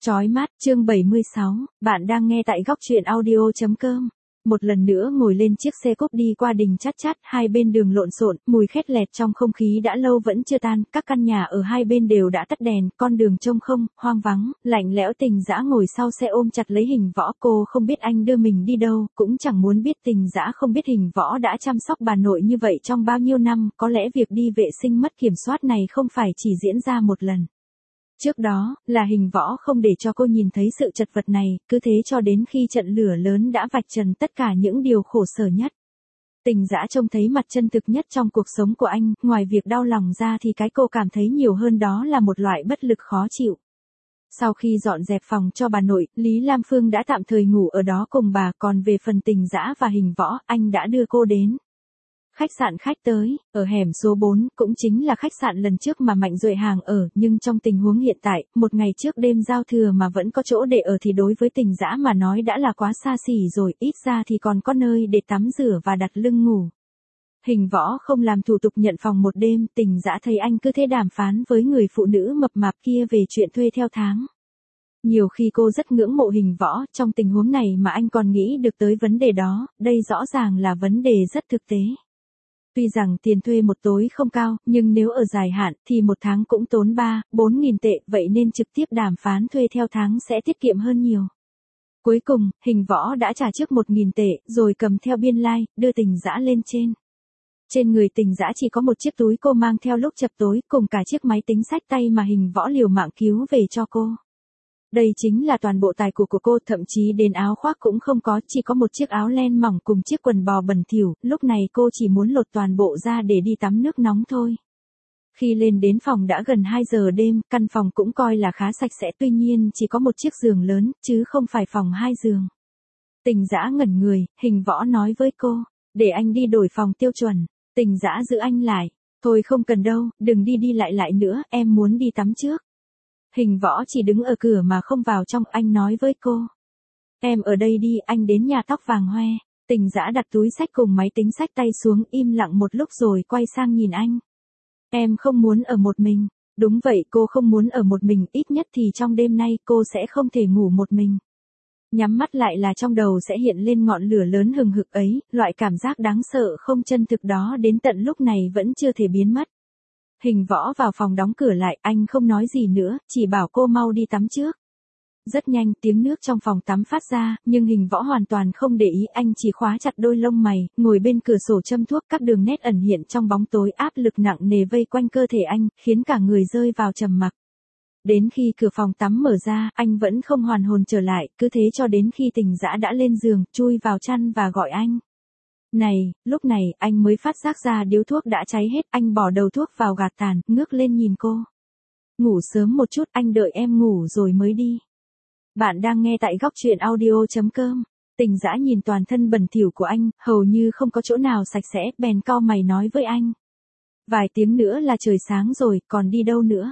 Chói mát, chương 76, bạn đang nghe tại góc truyện audio.com. Một lần nữa ngồi lên chiếc xe cốp đi qua đình Chát Chát, hai bên đường lộn xộn, mùi khét lẹt trong không khí đã lâu vẫn chưa tan, các căn nhà ở hai bên đều đã tắt đèn, con đường trông không, hoang vắng, lạnh lẽo. Tình Dã ngồi sau xe ôm chặt lấy Hình Võ, cô không biết anh đưa mình đi đâu, cũng chẳng muốn biết. Tình Dã không biết Hình Võ đã chăm sóc bà nội như vậy trong bao nhiêu năm, có lẽ việc đi vệ sinh mất kiểm soát này không phải chỉ diễn ra một lần. Trước đó, là Hình Võ không để cho cô nhìn thấy sự chật vật này, cứ thế cho đến khi trận lửa lớn đã vạch trần tất cả những điều khổ sở nhất. Tình Dã trông thấy mặt chân thực nhất trong cuộc sống của anh, ngoài việc đau lòng ra thì cái cô cảm thấy nhiều hơn đó là một loại bất lực khó chịu. Sau khi dọn dẹp phòng cho bà nội, Lý Lam Phương đã tạm thời ngủ ở đó cùng bà, còn về phần Tình Dã và Hình Võ, anh đã đưa cô đến khách sạn khách tới, ở hẻm số 4, cũng chính là khách sạn lần trước mà Mạnh Duệ Hàng ở, nhưng trong tình huống hiện tại, một ngày trước đêm giao thừa mà vẫn có chỗ để ở thì đối với Tình Dã mà nói đã là quá xa xỉ rồi, ít ra thì còn có nơi để tắm rửa và đặt lưng ngủ. Hình Võ không làm thủ tục nhận phòng một đêm, Tình Dã thấy anh cứ thế đàm phán với người phụ nữ mập mạp kia về chuyện thuê theo tháng. Nhiều khi cô rất ngưỡng mộ Hình Võ, trong tình huống này mà anh còn nghĩ được tới vấn đề đó, đây rõ ràng là vấn đề rất thực tế. Tuy rằng tiền thuê một tối không cao, nhưng nếu ở dài hạn thì một tháng cũng tốn 3-4 nghìn tệ, vậy nên trực tiếp đàm phán thuê theo tháng sẽ tiết kiệm hơn nhiều. Cuối cùng, Hình Võ đã trả trước 1.000 tệ, rồi cầm theo biên lai, đưa Tình Dã lên trên. Trên người Tình Dã chỉ có một chiếc túi cô mang theo lúc chập tối, cùng cả chiếc máy tính xách tay mà Hình Võ liều mạng cứu về cho cô. Đây chính là toàn bộ tài của cô, thậm chí đến áo khoác cũng không có, chỉ có một chiếc áo len mỏng cùng chiếc quần bò bẩn thỉu, lúc này cô chỉ muốn lột toàn bộ ra để đi tắm nước nóng thôi. Khi lên đến phòng đã gần 2 giờ đêm, căn phòng cũng coi là khá sạch sẽ, tuy nhiên chỉ có một chiếc giường lớn, chứ không phải phòng 2 giường. Tình Dã ngẩn người, Hình Võ nói với cô, để anh đi đổi phòng tiêu chuẩn. Tình Dã giữ anh lại, thôi không cần đâu, đừng đi lại nữa, em muốn đi tắm trước. Hình Võ chỉ đứng ở cửa mà không vào trong, anh nói với cô. Em ở đây đi, anh đến nhà tóc vàng hoe. Tình Dã đặt túi xách cùng máy tính xách tay xuống, im lặng một lúc rồi quay sang nhìn anh. Em không muốn ở một mình. Đúng vậy, cô không muốn ở một mình, ít nhất thì trong đêm nay cô sẽ không thể ngủ một mình. Nhắm mắt lại là trong đầu sẽ hiện lên ngọn lửa lớn hừng hực ấy, loại cảm giác đáng sợ không chân thực đó đến tận lúc này vẫn chưa thể biến mất. Hình Võ vào phòng đóng cửa lại, anh không nói gì nữa, chỉ bảo cô mau đi tắm trước. Rất nhanh tiếng nước trong phòng tắm phát ra, nhưng Hình Võ hoàn toàn không để ý, anh chỉ khóa chặt đôi lông mày, ngồi bên cửa sổ châm thuốc, các đường nét ẩn hiện trong bóng tối, áp lực nặng nề vây quanh cơ thể anh, khiến cả người rơi vào trầm mặc. Đến khi cửa phòng tắm mở ra, anh vẫn không hoàn hồn trở lại, cứ thế cho đến khi Tình Dã đã lên giường, chui vào chăn và gọi anh. Này, lúc này, anh mới phát giác ra điếu thuốc đã cháy hết, anh bỏ đầu thuốc vào gạt tàn, ngước lên nhìn cô. Ngủ sớm một chút, anh đợi em ngủ rồi mới đi. Bạn đang nghe tại góc truyện audio.com. Tình Dã nhìn toàn thân bẩn thỉu của anh, hầu như không có chỗ nào sạch sẽ, bèn cau mày nói với anh. Vài tiếng nữa là trời sáng rồi, còn đi đâu nữa?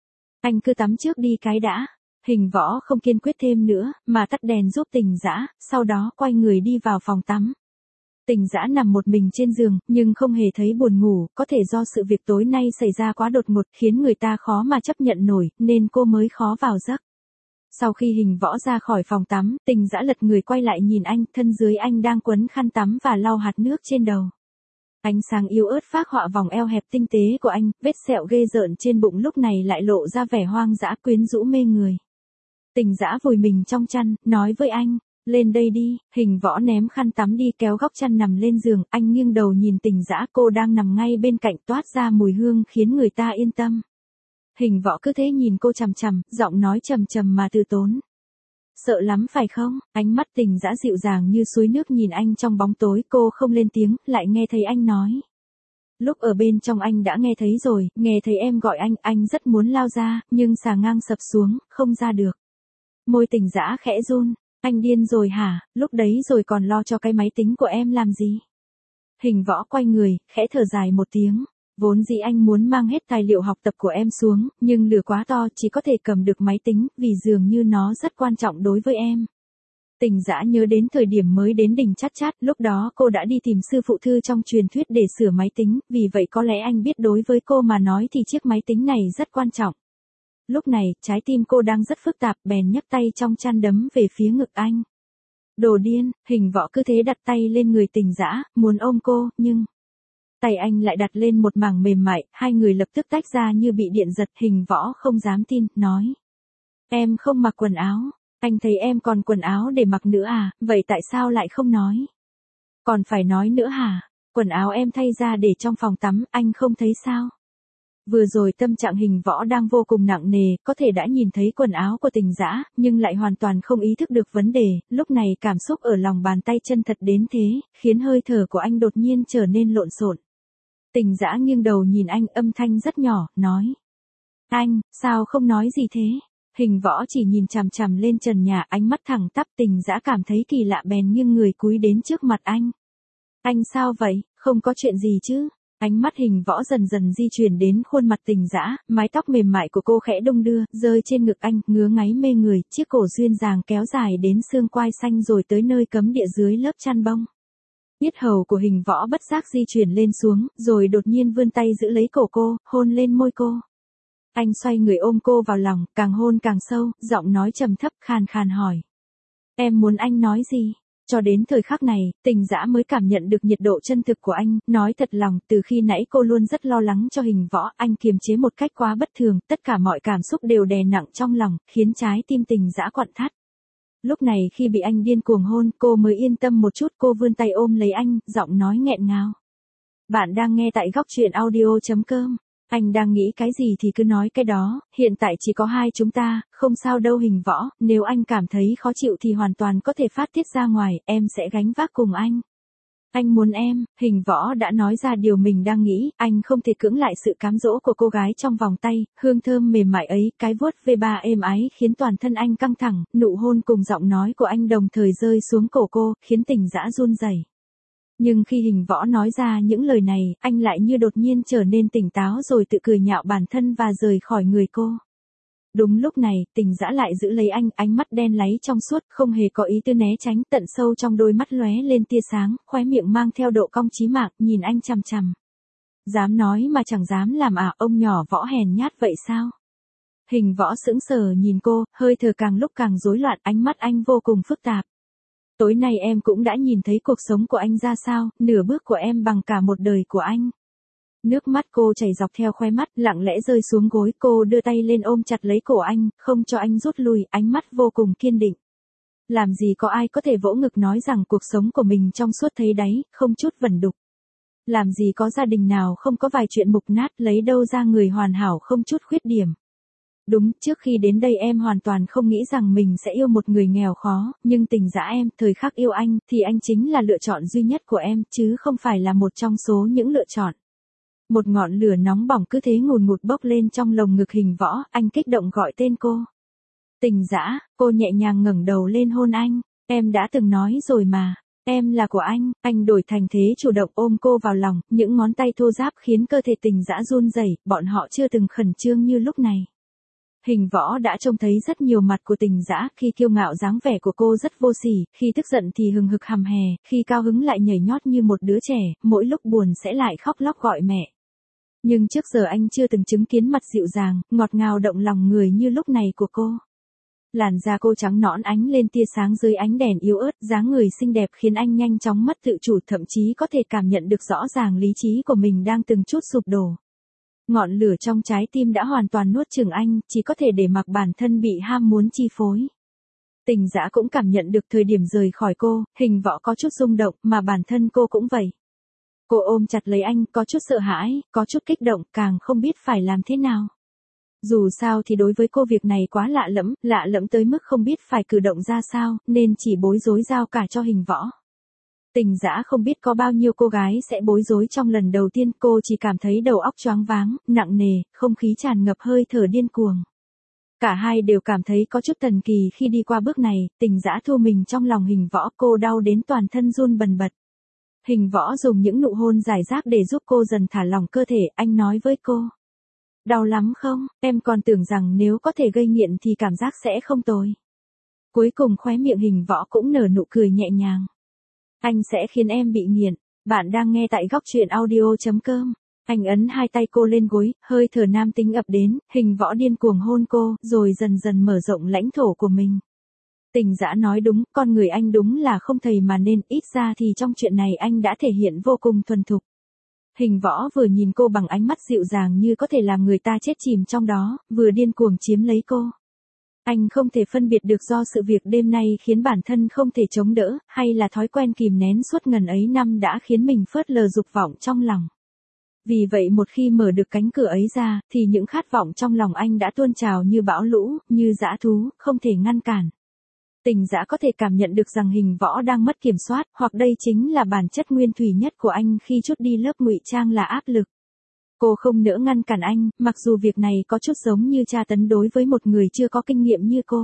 Anh cứ tắm trước đi cái đã. Hình Võ không kiên quyết thêm nữa, mà tắt đèn giúp Tình Dã, sau đó quay người đi vào phòng tắm. Tình Dã nằm một mình trên giường, nhưng không hề thấy buồn ngủ, có thể do sự việc tối nay xảy ra quá đột ngột, khiến người ta khó mà chấp nhận nổi, nên cô mới khó vào giấc. Sau khi Hình Võ ra khỏi phòng tắm, Tình Dã lật người quay lại nhìn anh, thân dưới anh đang quấn khăn tắm và lau hạt nước trên đầu. Ánh sáng yếu ớt phác họa vòng eo hẹp tinh tế của anh, vết sẹo ghê rợn trên bụng lúc này lại lộ ra vẻ hoang dã quyến rũ mê người. Tình Dã vùi mình trong chăn, nói với anh. Lên đây đi. Hình Võ ném khăn tắm đi, kéo góc chăn nằm lên giường, anh nghiêng đầu nhìn Tình Dã, cô đang nằm ngay bên cạnh, toát ra mùi hương khiến người ta yên tâm. Hình Võ cứ thế nhìn cô chằm chằm, giọng nói trầm trầm mà từ tốn. Sợ lắm phải không? Ánh mắt Tình Dã dịu dàng như suối nước nhìn anh trong bóng tối, cô không lên tiếng, lại nghe thấy anh nói. Lúc ở bên trong anh đã nghe thấy rồi, nghe thấy em gọi anh rất muốn lao ra, nhưng xà ngang sập xuống, không ra được. Môi Tình Dã khẽ run. Anh điên rồi hả, lúc đấy rồi còn lo cho cái máy tính của em làm gì? Hình Võ quay người, khẽ thở dài một tiếng. Vốn dĩ anh muốn mang hết tài liệu học tập của em xuống, nhưng lửa quá to, chỉ có thể cầm được máy tính, vì dường như nó rất quan trọng đối với em. Tình Dã nhớ đến thời điểm mới đến đình Chát Chát, lúc đó cô đã đi tìm sư phụ thư trong truyền thuyết để sửa máy tính, vì vậy có lẽ anh biết đối với cô mà nói thì chiếc máy tính này rất quan trọng. Lúc này, trái tim cô đang rất phức tạp, bèn nhấc tay trong chăn đấm về phía ngực anh. Đồ điên, Hình Võ cứ thế đặt tay lên người Tình Dã, muốn ôm cô, nhưng tay anh lại đặt lên một mảng mềm mại, hai người lập tức tách ra như bị điện giật. Hình Võ không dám tin, nói. Em không mặc quần áo, anh thấy em còn quần áo để mặc nữa à, vậy tại sao lại không nói? Còn phải nói nữa hả? Quần áo em thay ra để trong phòng tắm, anh không thấy sao? Vừa rồi tâm trạng Hình Võ đang vô cùng nặng nề, có thể đã nhìn thấy quần áo của Tình Dã, nhưng lại hoàn toàn không ý thức được vấn đề, lúc này cảm xúc ở lòng bàn tay chân thật đến thế, khiến hơi thở của anh đột nhiên trở nên lộn xộn. Tình Dã nghiêng đầu nhìn anh, âm thanh rất nhỏ, nói. Anh, sao không nói gì thế? Hình Võ chỉ nhìn chằm chằm lên trần nhà, ánh mắt thẳng tắp. Tình Dã cảm thấy kỳ lạ bèn nghiêng người cúi đến trước mặt anh. Anh sao vậy, không có chuyện gì chứ? Ánh mắt Hình Võ dần dần di chuyển đến khuôn mặt Tình Dã, mái tóc mềm mại của cô khẽ đung đưa, rơi trên ngực anh, ngứa ngáy mê người, chiếc cổ duyên dáng kéo dài đến xương quai xanh rồi tới nơi cấm địa dưới lớp chăn bông. Yết hầu của Hình Võ bất giác di chuyển lên xuống, rồi đột nhiên vươn tay giữ lấy cổ cô, hôn lên môi cô. Anh xoay người ôm cô vào lòng, càng hôn càng sâu, giọng nói trầm thấp khàn khàn hỏi. Em muốn anh nói gì? Cho đến thời khắc này, Tình Dã mới cảm nhận được nhiệt độ chân thực của anh, nói thật lòng, từ khi nãy cô luôn rất lo lắng cho Hình Võ, anh kiềm chế một cách quá bất thường, tất cả mọi cảm xúc đều đè nặng trong lòng, khiến trái tim Tình Dã quặn thắt. Lúc này khi bị anh điên cuồng hôn, cô mới yên tâm một chút, cô vươn tay ôm lấy anh, giọng nói nghẹn ngào. Bạn đang nghe tại góc truyện audio.com. Anh đang nghĩ cái gì thì cứ nói cái đó, hiện tại chỉ có hai chúng ta, không sao đâu Hình Võ, nếu anh cảm thấy khó chịu thì hoàn toàn có thể phát tiết ra ngoài, em sẽ gánh vác cùng anh. Anh muốn em, Hình Võ đã nói ra điều mình đang nghĩ, anh không thể cưỡng lại sự cám dỗ của cô gái trong vòng tay, hương thơm mềm mại ấy, cái vuốt V3 êm ái khiến toàn thân anh căng thẳng, nụ hôn cùng giọng nói của anh đồng thời rơi xuống cổ cô, khiến Tình Dã run rẩy. Nhưng khi Hình Võ nói ra những lời này, anh lại như đột nhiên trở nên tỉnh táo rồi tự cười nhạo bản thân và rời khỏi người cô. Đúng lúc này, Tình Dã lại giữ lấy anh, ánh mắt đen láy trong suốt, không hề có ý tư né tránh, tận sâu trong đôi mắt lóe lên tia sáng, khóe miệng mang theo độ cong chí mạng, nhìn anh chằm chằm. Dám nói mà chẳng dám làm à, ông nhỏ Võ hèn nhát vậy sao? Hình Võ sững sờ nhìn cô, hơi thở càng lúc càng rối loạn, ánh mắt anh vô cùng phức tạp. Tối nay em cũng đã nhìn thấy cuộc sống của anh ra sao, nửa bước của em bằng cả một đời của anh. Nước mắt cô chảy dọc theo khóe mắt, lặng lẽ rơi xuống gối, cô đưa tay lên ôm chặt lấy cổ anh, không cho anh rút lui, ánh mắt vô cùng kiên định. Làm gì có ai có thể vỗ ngực nói rằng cuộc sống của mình trong suốt thấy đáy, không chút vẩn đục. Làm gì có gia đình nào không có vài chuyện mục nát, lấy đâu ra người hoàn hảo không chút khuyết điểm. Đúng, trước khi đến đây em hoàn toàn không nghĩ rằng mình sẽ yêu một người nghèo khó, nhưng Tình Dã em, thời khắc yêu anh, thì anh chính là lựa chọn duy nhất của em, chứ không phải là một trong số những lựa chọn. Một ngọn lửa nóng bỏng cứ thế ngùn ngụt bốc lên trong lồng ngực Hình Võ, anh kích động gọi tên cô. Tình Dã, cô nhẹ nhàng ngẩng đầu lên hôn anh, em đã từng nói rồi mà. Em là của anh đổi thành thế chủ động ôm cô vào lòng, những ngón tay thô ráp khiến cơ thể Tình Dã run rẩy, bọn họ chưa từng khẩn trương như lúc này. Hình Võ đã trông thấy rất nhiều mặt của Tình Dã, khi kiêu ngạo dáng vẻ của cô rất vô sỉ, khi tức giận thì hừng hực hầm hè, khi cao hứng lại nhảy nhót như một đứa trẻ, mỗi lúc buồn sẽ lại khóc lóc gọi mẹ. Nhưng trước giờ anh chưa từng chứng kiến mặt dịu dàng, ngọt ngào động lòng người như lúc này của cô. Làn da cô trắng nõn ánh lên tia sáng dưới ánh đèn yếu ớt, dáng người xinh đẹp khiến anh nhanh chóng mất tự chủ, thậm chí có thể cảm nhận được rõ ràng lý trí của mình đang từng chút sụp đổ. Ngọn lửa trong trái tim đã hoàn toàn nuốt chửng anh, chỉ có thể để mặc bản thân bị ham muốn chi phối. Tình Dã cũng cảm nhận được thời điểm rời khỏi cô, Hình Võ có chút rung động, mà bản thân cô cũng vậy. Cô ôm chặt lấy anh, có chút sợ hãi, có chút kích động, càng không biết phải làm thế nào. Dù sao thì đối với cô việc này quá lạ lẫm tới mức không biết phải cử động ra sao, nên chỉ bối rối giao cả cho Hình Võ. Tình Dã không biết có bao nhiêu cô gái sẽ bối rối trong lần đầu tiên, cô chỉ cảm thấy đầu óc choáng váng, nặng nề, không khí tràn ngập hơi thở điên cuồng. Cả hai đều cảm thấy có chút thần kỳ khi đi qua bước này, Tình Dã thu mình trong lòng Hình Võ, cô đau đến toàn thân run bần bật. Hình Võ dùng những nụ hôn rải rác để giúp cô dần thả lỏng cơ thể, anh nói với cô. Đau lắm không, em còn tưởng rằng nếu có thể gây nghiện thì cảm giác sẽ không tồi. Cuối cùng khóe miệng Hình Võ cũng nở nụ cười nhẹ nhàng. Anh sẽ khiến em bị nghiện. Bạn đang nghe tại góc truyện audio.com. Anh ấn hai tay cô lên gối, hơi thở nam tính ập đến, Hình Võ điên cuồng hôn cô, rồi dần dần mở rộng lãnh thổ của mình. Tình Dã nói đúng, con người anh đúng là không thầy mà nên, ít ra thì trong chuyện này anh đã thể hiện vô cùng thuần thục. Hình Võ vừa nhìn cô bằng ánh mắt dịu dàng như có thể làm người ta chết chìm trong đó, vừa điên cuồng chiếm lấy cô. Anh không thể phân biệt được do sự việc đêm nay khiến bản thân không thể chống đỡ, hay là thói quen kìm nén suốt ngần ấy năm đã khiến mình phớt lờ dục vọng trong lòng. Vì vậy một khi mở được cánh cửa ấy ra, thì những khát vọng trong lòng anh đã tuôn trào như bão lũ, như dã thú, không thể ngăn cản. Tình Dã có thể cảm nhận được rằng Hình Võ đang mất kiểm soát, hoặc đây chính là bản chất nguyên thủy nhất của anh khi trút đi lớp ngụy trang là áp lực. Cô không nỡ ngăn cản anh, mặc dù việc này có chút giống như tra tấn đối với một người chưa có kinh nghiệm như cô.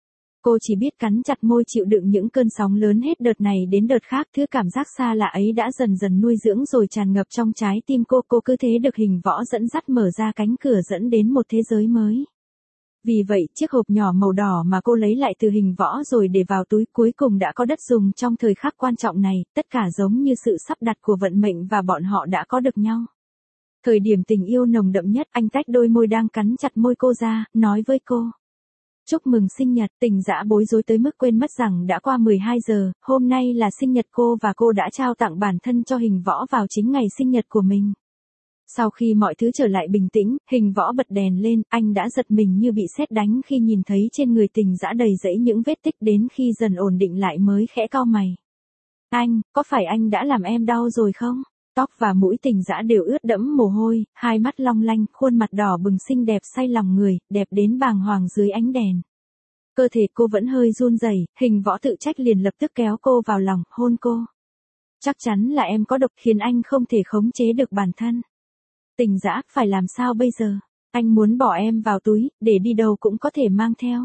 Cô chỉ biết cắn chặt môi chịu đựng những cơn sóng lớn hết đợt này đến đợt khác, thứ cảm giác xa lạ ấy đã dần dần nuôi dưỡng rồi tràn ngập trong trái tim cô cứ thế được Hình Võ dẫn dắt mở ra cánh cửa dẫn đến một thế giới mới. Vì vậy, chiếc hộp nhỏ màu đỏ mà cô lấy lại từ Hình Võ rồi để vào túi cuối cùng đã có đất dùng trong thời khắc quan trọng này, tất cả giống như sự sắp đặt của vận mệnh và bọn họ đã có được nhau. Thời điểm tình yêu nồng đậm nhất, anh tách đôi môi đang cắn chặt môi cô ra, nói với cô. Chúc mừng sinh nhật. Tình Dã bối rối tới mức quên mất rằng đã qua 12 giờ, hôm nay là sinh nhật cô và cô đã trao tặng bản thân cho Hình Võ vào chính ngày sinh nhật của mình. Sau khi mọi thứ trở lại bình tĩnh, Hình Võ bật đèn lên, anh đã giật mình như bị sét đánh khi nhìn thấy trên người Tình Dã đầy rẫy những vết tích, đến khi dần ổn định lại mới khẽ cau mày. Anh, có phải anh đã làm em đau rồi không? Tóc và mũi Tình Dã đều ướt đẫm mồ hôi, hai mắt long lanh, khuôn mặt đỏ bừng xinh đẹp say lòng người, đẹp đến bàng hoàng dưới ánh đèn. Cơ thể cô vẫn hơi run rẩy, Hình Võ tự trách liền lập tức kéo cô vào lòng, hôn cô. Chắc chắn là em có độc khiến anh không thể khống chế được bản thân. Tình Dã, phải làm sao bây giờ? Anh muốn bỏ em vào túi, để đi đâu cũng có thể mang theo.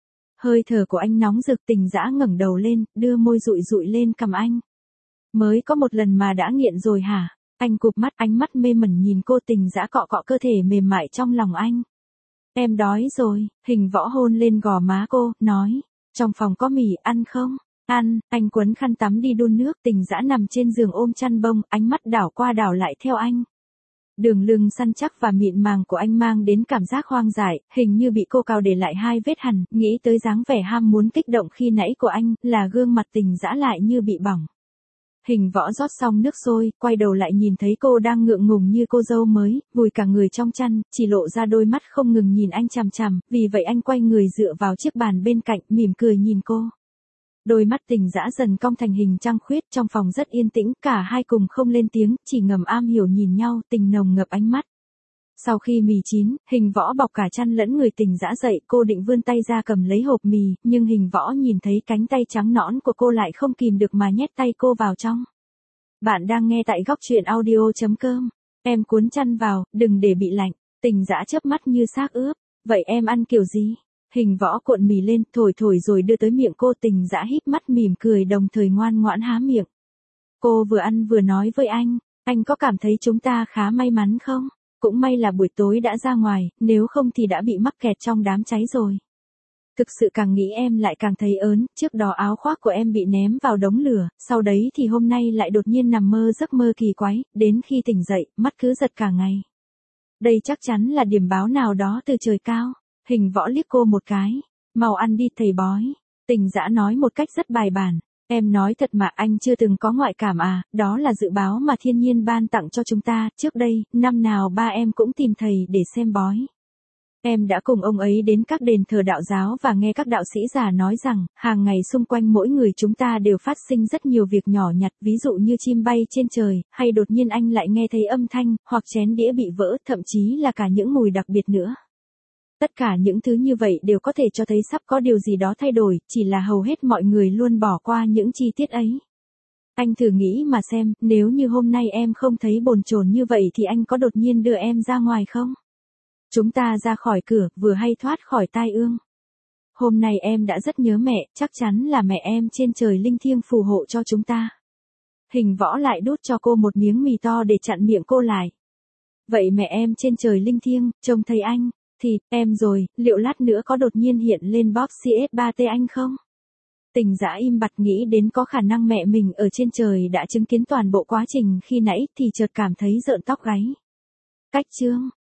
Hơi thở của anh nóng rực. Tình Dã ngẩng đầu lên, đưa môi dụi dụi lên cằm anh. Mới có một lần mà đã nghiện rồi hả? Anh cụp mắt, ánh mắt mê mẩn nhìn cô. Tình Dã cọ cọ cơ thể mềm mại trong lòng anh. Em đói rồi. Hình Võ hôn lên gò má cô, nói. Trong phòng có mì, ăn không? Ăn. Anh quấn khăn tắm đi đun nước. Tình Dã nằm trên giường ôm chăn bông, ánh mắt đảo qua đảo lại theo anh. Đường lưng săn chắc và mịn màng của anh mang đến cảm giác hoang dại, hình như bị cô cào để lại hai vết hằn, nghĩ tới dáng vẻ ham muốn kích động khi nãy của anh, là gương mặt Tình Dã lại như bị bỏng. Hình Võ rót xong nước sôi, quay đầu lại nhìn thấy cô đang ngượng ngùng như cô dâu mới, vùi cả người trong chăn, chỉ lộ ra đôi mắt không ngừng nhìn anh chằm chằm, vì vậy anh quay người dựa vào chiếc bàn bên cạnh, mỉm cười nhìn cô. Đôi mắt Tình Dã dần cong thành hình trăng khuyết, trong phòng rất yên tĩnh, cả hai cùng không lên tiếng, chỉ ngầm am hiểu nhìn nhau, tình nồng ngập ánh mắt. Sau khi mì chín, Hình Võ bọc cả chăn lẫn người Tình Dã dậy, cô định vươn tay ra cầm lấy hộp mì, nhưng Hình Võ nhìn thấy cánh tay trắng nõn của cô lại không kìm được mà nhét tay cô vào trong. Bạn đang nghe tại góc truyện audio.com. Em cuốn chăn vào, đừng để bị lạnh. Tình Dã chớp mắt như xác ướp. Vậy em ăn kiểu gì? Hình Võ cuộn mì lên, thổi thổi rồi đưa tới miệng cô. Tình Dã híp mắt mỉm cười đồng thời ngoan ngoãn há miệng. Cô vừa ăn vừa nói với anh có cảm thấy chúng ta khá may mắn không? Cũng may là buổi tối đã ra ngoài, nếu không thì đã bị mắc kẹt trong đám cháy rồi. Thực sự càng nghĩ em lại càng thấy ớn, trước đó áo khoác của em bị ném vào đống lửa, sau đấy thì hôm nay lại đột nhiên nằm mơ giấc mơ kỳ quái, đến khi tỉnh dậy, mắt cứ giật cả ngày. Đây chắc chắn là điểm báo nào đó từ trời cao. Hình Võ liếc cô một cái. Mau ăn đi thầy bói. Tình Dã nói một cách rất bài bản. Em nói thật mà, anh chưa từng có ngoại cảm à, đó là dự báo mà thiên nhiên ban tặng cho chúng ta, trước đây, năm nào ba em cũng tìm thầy để xem bói. Em đã cùng ông ấy đến các đền thờ đạo giáo và nghe các đạo sĩ già nói rằng, hàng ngày xung quanh mỗi người chúng ta đều phát sinh rất nhiều việc nhỏ nhặt, ví dụ như chim bay trên trời, hay đột nhiên anh lại nghe thấy âm thanh, hoặc chén đĩa bị vỡ, thậm chí là cả những mùi đặc biệt nữa. Tất cả những thứ như vậy đều có thể cho thấy sắp có điều gì đó thay đổi, chỉ là hầu hết mọi người luôn bỏ qua những chi tiết ấy. Anh thử nghĩ mà xem, nếu như hôm nay em không thấy bồn chồn như vậy thì anh có đột nhiên đưa em ra ngoài không? Chúng ta ra khỏi cửa, vừa hay thoát khỏi tai ương. Hôm nay em đã rất nhớ mẹ, chắc chắn là mẹ em trên trời linh thiêng phù hộ cho chúng ta. Hình Võ lại đút cho cô một miếng mì to để chặn miệng cô lại. Vậy mẹ em trên trời linh thiêng, trông thấy anh, thì, em rồi, liệu lát nữa có đột nhiên hiện lên Bob CS3T anh không? Tình Dã im bặt nghĩ đến có khả năng mẹ mình ở trên trời đã chứng kiến toàn bộ quá trình khi nãy thì chợt cảm thấy rợn tóc gáy. Cách chương